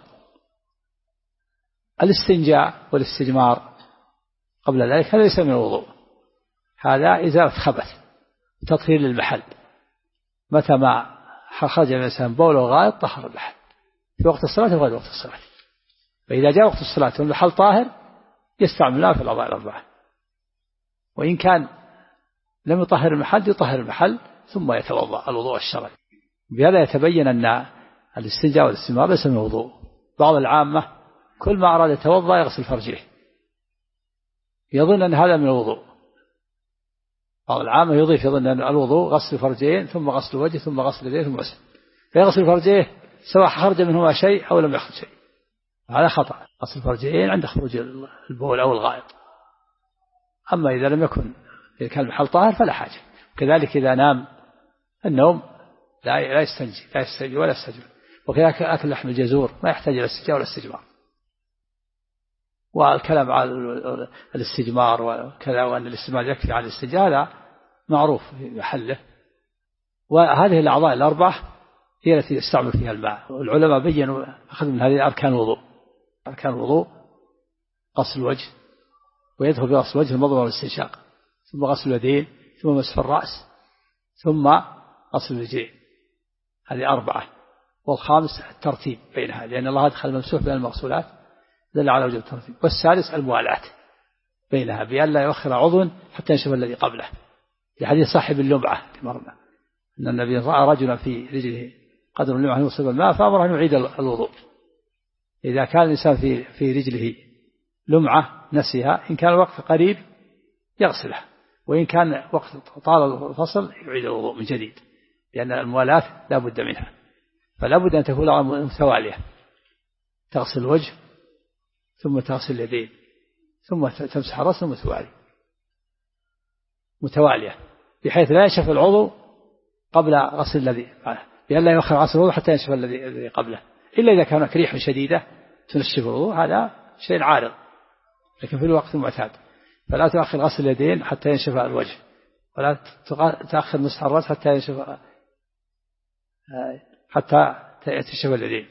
الاستنجاء والاستجمار قبل ذلك هذا ليس من الوضوء، هذا إزالة خبث، تطهير للمحل. متى ما خرج الإنسان بول وغائط طهر المحل في وقت الصلاة وغير وقت الصلاة. فإذا جاء وقت الصلاة والمحل طاهر يستعمل الماء في الأعضاء الأربعة، وإن كان لم يطهر المحل يطهر المحل ثم يتوضأ الوضوء الشرعي. بهذا يتبين أن الاستنجاء والاستجمار ليس من الوضوء. بعض العامة كل ما أراد يتوضأ يغسل فرجه، يظن أن هذا من الوضوء. بعض العامة يضيف، يظن أن الوضوء غسل فرجين ثم غسل وجه ثم غسل يديه ثم غسل، فيغسل فرجيه سواء خرج منهما شيء أو لم يخرج شيء، هذا خطأ. غسل الفرجين عند خروج البول أو الغائط. أما إذا لم يكن، إذا كان المحل طاهر فلا حاجة. كذلك إذا نام النوم لا يستنجي ولا يستجمر. وكذلك أكل لحم الجزور ما يحتاج إلى استنجاء ولا استجمار. والكلام على الاستجمار وكذا، وأن الاستجمار يكفي عن الاستنجاء هذا معروف في محله. وهذه الأعضاء الأربعة هي التي يستعمل فيها الماء. والعلماء بيّنوا أخذ من هذه أركان الوضوء. أركان الوضوء غسل الوجه، ويدخل في غسل الوجه المضمضة والاستنشاق، ثم غسل اليدين، ثم مسح الرأس، ثم غسل الرجلين. هذه 4. والخامس الترتيب بينها، لأن الله أدخل الممسوح بين المغسولات دل على وجوب الترتيب. والسادس الموالاة بينها، بأن لا يؤخر عضو حتى ينشف الذي قبله. في حديث صاحب اللمعة مرنا أن النبي رأى رجلا في رجله قدر اللمعة يصيب الماء فأمره أن يعيد الوضوء. إذا كان الإنسان في رجله لمعة نسيها، إن كان الوقت قريب يغسلها، وإن كان وقت طال الفصل يعيد الوضوء من جديد، لأن الموالاة لا بد منها. فلا بد أن تكون متوالية، تغسل الوجه ثم تغسل اليدين ثم تمسح الرأس ثم متوالية، بحيث لا ينشف العضو قبل غسل الذي بعده، بأن لا يؤخر غسل الوضوء حتى ينشف الذي قبله، إلا إذا كان هناك ريح شديدة تنشف الوضوء، هذا شيء عارض، لكن في الوقت المعتاد. فلا تؤخر غسل اليدين حتى ينشف الوجه، ولا تأخر مسح الرأس حتى تنشف اليدين.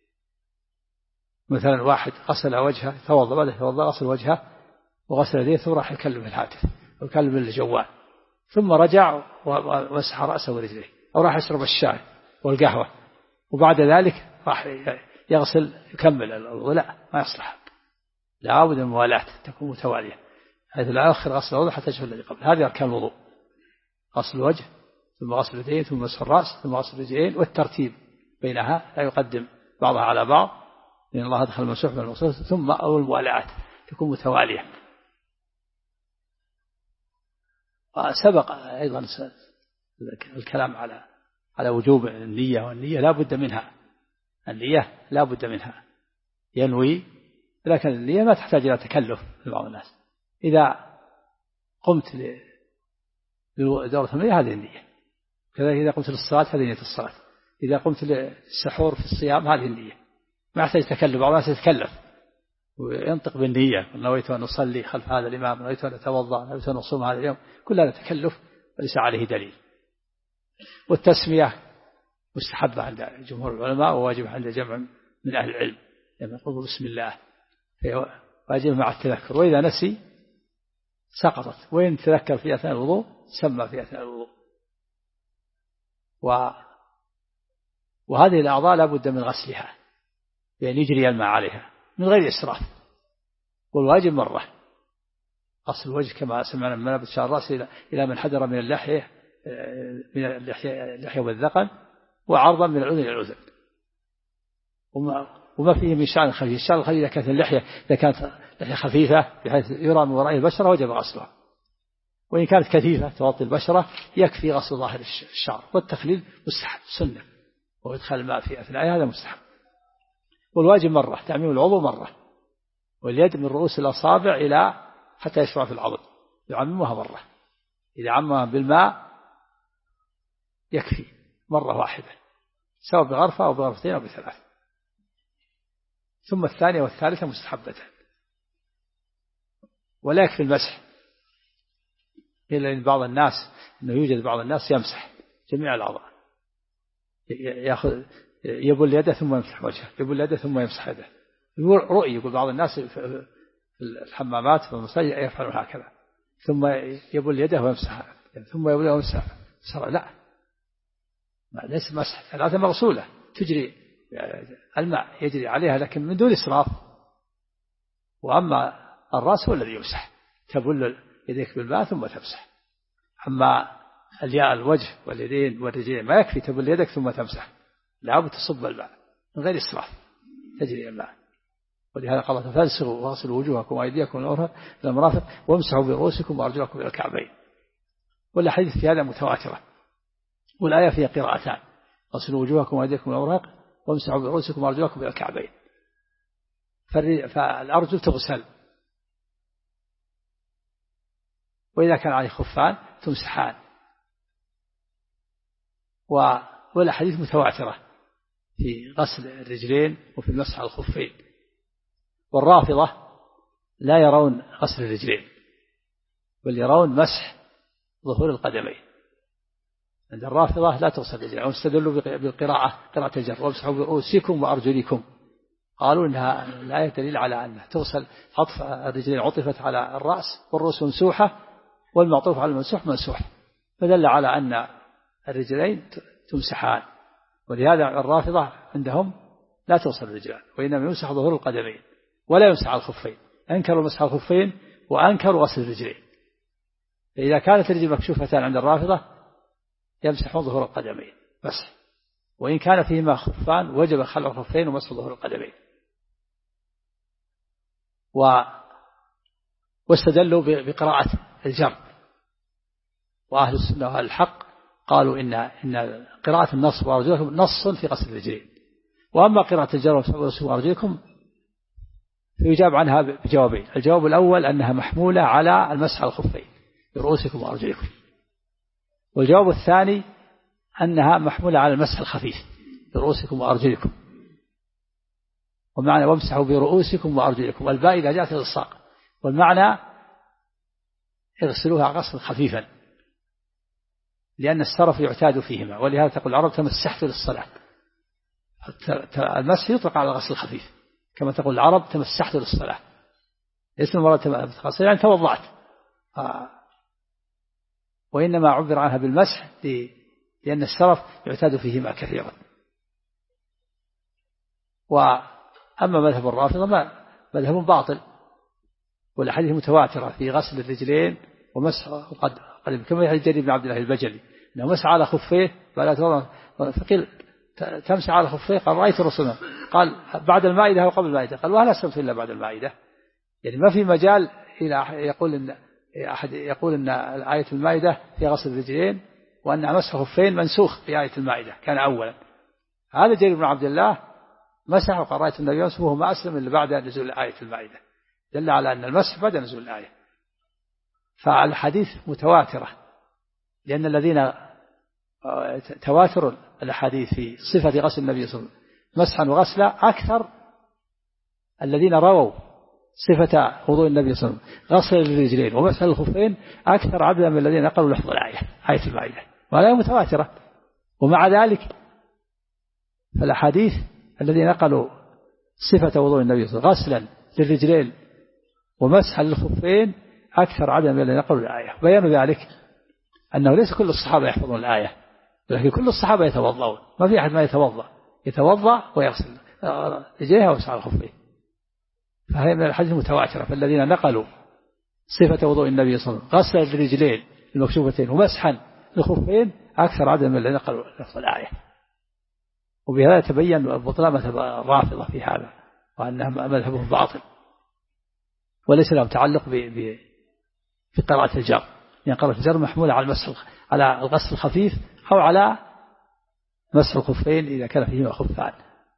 مثلا واحد غسل وجهه توضأ، بعد توضأ غسل وجهه وغسل يديه، ثم راح يكلم الهاتف ويكلم الجوال، ثم رجع ومسح رأسه ورجليه، أو راح يشرب الشاي والقهوة، وبعد ذلك راح يغسل يكمل الوضوء. لا، ما يصلح. لا بد من الموالاة تكون متوالية، حيث لا يؤخر غسل الوضوء حتى يشوف الذي قبل. هذه أركان الوضوء: غسل الوجه، ثم غسل اليدين، ثم مسح الرأس، ثم غسل الرجلين، والترتيب بينها، لا يقدم بعضها على بعض، لأن الله أدخل الممسوح من المغسول. ثم أو الموالاة تكون متوالية. وسبق أيضا الكلام على وجوب النية، والنية لا بد منها. النية لا بد منها، ينوي، لكن النية ما تحتاج إلى تكلف لبعض الناس. إذا قمت لدورة المياه هذه النية، كذلك إذا قمت للصلاة هذه نية الصلاة، إذا قمت للسحور في الصيام هذه النية، ما يحتاج تكلف. بعض الناس يتكلف وينطق بالنية: نويت أن أصلي خلف هذا الإمام، نويت أن أتوضأ، نويت أن أصوم هذا اليوم. كل هذا تكلف وليس عليه دليل. والتسمية مستحبة عند جمهور العلماء، وواجب عند جمع من أهل العلم، لما يقول بسم الله واجب مع التذكر، وإذا نسي سقطت، وإن تذكر في أثناء الوضوء سمى في أثناء الوضوء. وهذه الأعضاء لا بد من غسلها، بأن يجري الماء عليها من غير إسراف. والواجب مرة غسل الوجه كما سمعنا من منابت شعر الرأس إلى من حدر من اللحية والذقن، وعرضا من الأذن إلى الأذن. وما فيه من شعر خفيف. الشعر الخفيف إذا كانت اللحية لحية خفيفة بحيث يرى من وراء البشرة وجب غسلها، وإن كانت كثيفة تغطي البشرة يكفي غسل ظاهر الشعر. والتخليل مستحب سنة، وإدخال الماء في أثناء هذا مستحب. والواجب مرة، تعميم العضو مرة، واليد من رؤوس الأصابع إلى حتى يشرع في العضد يعممها مرة. إذا عمها بالماء يكفي مرة واحدة، سواء بغرفة أو بغرفتين أو بثلاث. ثم الثانية والثالثة مستحبتان. ولا يكفي المسح، إلا إن بعض الناس إنه يوجد بعض الناس يمسح جميع الأعضاء، يبل يده ثم يمسح وجهه، يبل يده ثم يمسح يده. رؤي يقول بعض الناس في الحمامات في المساجد يفعلون هكذا، ثم يبل يده ويمسح، ثم يبل ويمسح. لا، ليس مسح، 3 مغسولة تجري الماء يجري عليها، لكن من دون إسراف. وأما الرأس هو الذي يمسح، تبل يديك بالماء ثم تمسح. أما الوجه واليدين والرجلين ما يكفي تبل يدك ثم تمسح، لا بد تصب الماء من غير إسراف، تجري الماء. ولهذا قال: فاغسلوا واغسلوا وجوهكم وأيديكم إلى المرافق وامسحوا برؤوسكم وأرجلكم إلى الكعبين. والأحاديث في هذا متواترة، والآية فيها قراءتان: اغسلوا وجوهكم وأيديكم إلى المرافق وامسحوا برؤوسكم وأرجلكم إلى الكعبين. فالأرجل تغسل، وإذا كان عليه خفان تمسحان. والأحاديث متواترة في غسل الرجلين وفي المسح على الخفين. والرافضة لا يرون غسل الرجلين بل يرون مسح ظهور القدمين. عند الرافضة لا تغسل الرجلين، واستدلوا قراءة الجر وامسحوا برؤوسكم وأرجلكم، قالوا إنها الآية دليل على أن تغسل، عطف الرجلين عطفت على الرأس والرؤوس ممسوحة والمعطوف على الممسوح منسوح، فدل على أن الرجلين تمسحان. ولهذا الرافضة عندهم لا تغسل الرجلان وإنما يمسح ظهور القدمين ولا يمسح على الخفين، أنكروا مسح الخفين وأنكروا غسل الرجلين. فإذا كانت الرجل مكشوفتان عند الرافضة يمسحون ظهور القدمين بس، وإن كان فيهما خفان وجب خلع الخفين ومسح ظهور القدمين. واستدلوا بقراءة الجر، وأهل السنة وأهل الحق قالوا إن قراءة النص وأرجلكم نص في غسل الرجلين، وأما قراءة الجر وأرجلكم فيجاب عنها بجوابين. الجواب الأول أنها محمولة على المسح على الخفين برؤوسكم وأرجلكم، والجواب الثاني أنها محمولة على المسح الخفيف برؤوسكم وأرجلكم. ومعنى وامسحوا برؤوسكم وأرجلكم الباء إذا جاءت للصاق، والمعنى اغسلوها غسلا خفيفا لأن السرف يعتاد فيهما، ولهذا تقول العرب تمسحت للصلاة. المسح يطلق على الغسل الخفيف كما تقول العرب تمسحت للصلاة، اسم المرة تغسل يعني توضعت، وإنما عبر عنها بالمسح لأن السرف يعتاد فيهما كثيرا. وأما مذهب الرافضة مذهب باطل، والأحاديث متواترة في غسل الرجلين ومسح القدم، كما يحدث جرير بن عبد الله البجلي أنه مسح على خفيه فقيل تمسح على خفيه، قال رأيت رسولنا، قال بعد المائدة أو قبل المائدة، قال وهل أسلمت إلا بعد المائدة؟ يعني ما في مجال إلى يقول إن أحد يقول إن آية المائدة في غسل الرجلين وأن مسح خفين منسوخ في آية المائدة كان أولا. هذا جرير بن عبد الله مسح وقال رأيت النبي يمسح وهو ما أسلم إلا بعد نزول آية المائدة، دل على أن المسح بعد نزول الآية. فالحديث متواترة لأن الذين تواتروا الأحاديث في صفة غسل النبي صلى الله عليه وسلم مسحا وغسلا أكثر الذين رووا صفة وضوء النبي صلى الله عليه وسلم غسل الرجلين ومسح الخفين أكثر عددا من الذين نقلوا لفظ الآية آية المائدة، ولا متواترة. ومع ذلك فالأحاديث الذين نقلوا صفة وضوء النبي صلى الله عليه وسلم غسلا للرجلين ومسحا للخفين أكثر عددا من الذين نقلوا الآية. بيان ذلك أنه ليس كل الصحابة يحفظون الآية، لكن كل الصحابة يتوضؤون، ما في أحد ما يتوضأ ويغسل رجليه ويمسح على الخفين. فهي من الحديث متواترة. فالذين نقلوا صفة وضوء النبي صلى الله عليه وسلم غسل الرجلين المكشوفتين ومسحا للخفين أكثر عددا من الذين نقلوا لفظ الآية. وبهذا تبين بطلان مذهب الرافضة في هذا، وأنهم مذهبهم باطل وليس لهم تعلق بقراءة الجر، يعني قراءة الجر محمولة على المسح على الغسل الخفيف أو على مسح الخفين إذا كان فيهما خفان.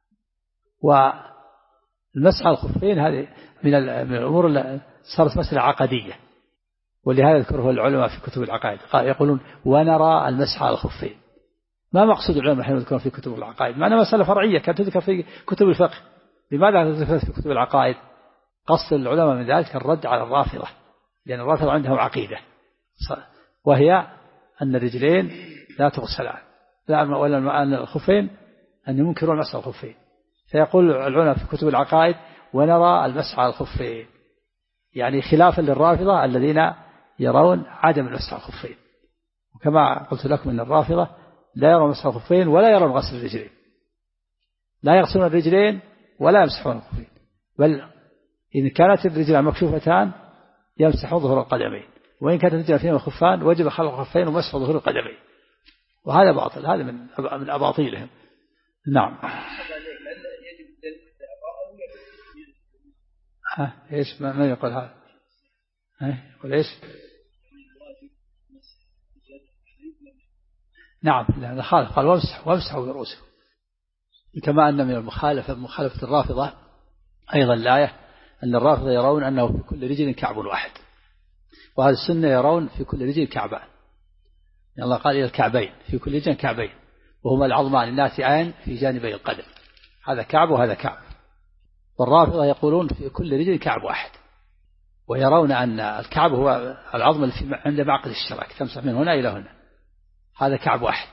والمسح على الخفين هذه من الأمور اللي صارت مسألة عقدية، ولهذا يذكره العلماء في كتب العقائد، يقولون ونرى المسح على الخفين. ما مقصود العلماء حين يذكرون في كتب العقائد؟ معنى مسألة فرعية كانت تذكر في كتب الفقه، لماذا تذكر في كتب العقائد؟ قصد العلماء من ذلك الرد على الرافضة، لأن الرافضة عندهم عقيدة وهي أن الرجلين لا تغسلان ولا أن الخفين أن ينكرون مسح الخفين. فيقول العلماء في كتب العقائد ونرى المسح على الخفين، يعني خلافا للرافضة الذين يرون عدم المسح على الخفين. وكما قلت لكم أن الرافضة لا يرون مسح الخفين ولا يرون غسل الرجلين، لا يغسلون الرجلين ولا يمسحون الخفين، بل إن كانت الرجلان مكشوفتان يمسحون ظهور القدمين، وإن كانت الرجلان فيهما خفان وجب خلع الخفين ومسح ظهور القدمين. وهذا باطل، هذا من أباطيلهم. نعم. إيش ما يقول هذا؟ يقول إيش؟ نعم لا خالف، قال وامسحوا برؤوسكم، كما أن من مخالفة الرافضة أيضا الآية أن الرافضة يرون أنه في كل رجل كعب واحد، وهذه السنة يرون في كل رجل كعبان، الله قال إلى الكعبين، في كل رجل كعبين وهما العظمان الناتئان في جانبي القدم، هذا كعب وهذا كعب. والرافضة يقولون في كل رجل كعب واحد، ويرون أن الكعب هو العظم التي عند معقد الشراك تمسح من هنا إلى هنا، هذا كعب واحد.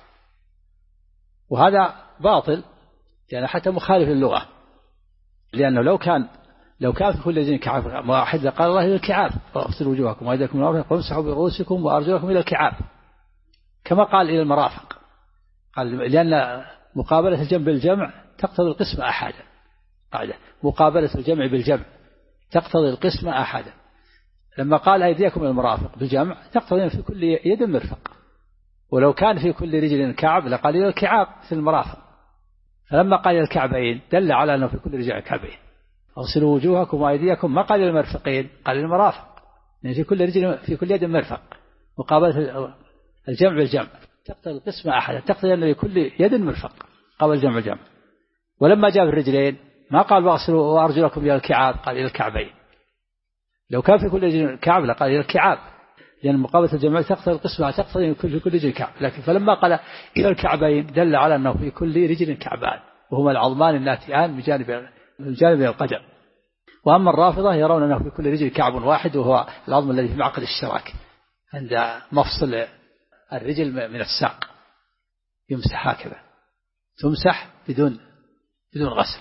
وهذا باطل يعني حتى مخالف للغة، لأنه لو كان في كل رجل كعب واحد لقال الله إلى الكعاب واغسلوا وجوهكم وأيديكم إلى المرافق وامسحوا برؤوسكم وأرجلكم إلى الكعاب، كما قال إلى المرافق، قال لأن مقابلة الجمع بالجمع تقتضي القسم أحدا، قاعدة مقابلة الجمع بالجمع تقتضي القسم أحدا. لما قال أيديكم إلى المرافق بالجمع تقتضي في كل يد مرفق، ولو كان في كل رجل كعب لقال إلى الكعاب في المرافق، فلما قال إلى الكعبين دل على أنه في كل رجل كعبين. اغسلوا وجوهكم وأيديكم ما قال إلى المرفقين، قال إلى المرافق، يعني في كل يد مرفق، مقابلة الجمع بالجمع تقتضي القسم أحدا، تقتضي أن لكل يد مرفق قبل الجمع بالجمع. ولما جاء في الرجلين ما قال واغسلوا وأرجلكم إلى الكعاب، قال إلى الكعبين. لو كان في كل رجل كعب لقال إلى الكعاب، لأن مقابلة الجمع تقتضي القسمة، تقتضي في كل رجل كعب، لكن فلما قال إلى الكعبين دل على أنه في كل رجل كعبان وهما العظمان الناتئان بجانب القدم. وأما الرافضة يرون أنه في كل رجل كعب واحد، وهو العظم الذي في معقد الشراك عند مفصل الرجل من الساق، يمسح هكذا، تمسح بدون غسل.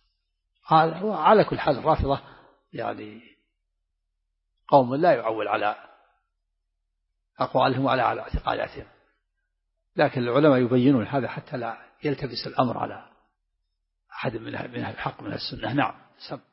على كل حال الرافضة يعني قوم لا يعول على أقوالهم وعلى اعتقاداتهم، لكن العلماء يبينون هذا حتى لا يلتبس الأمر على أحد من الحق من السنة. نعم.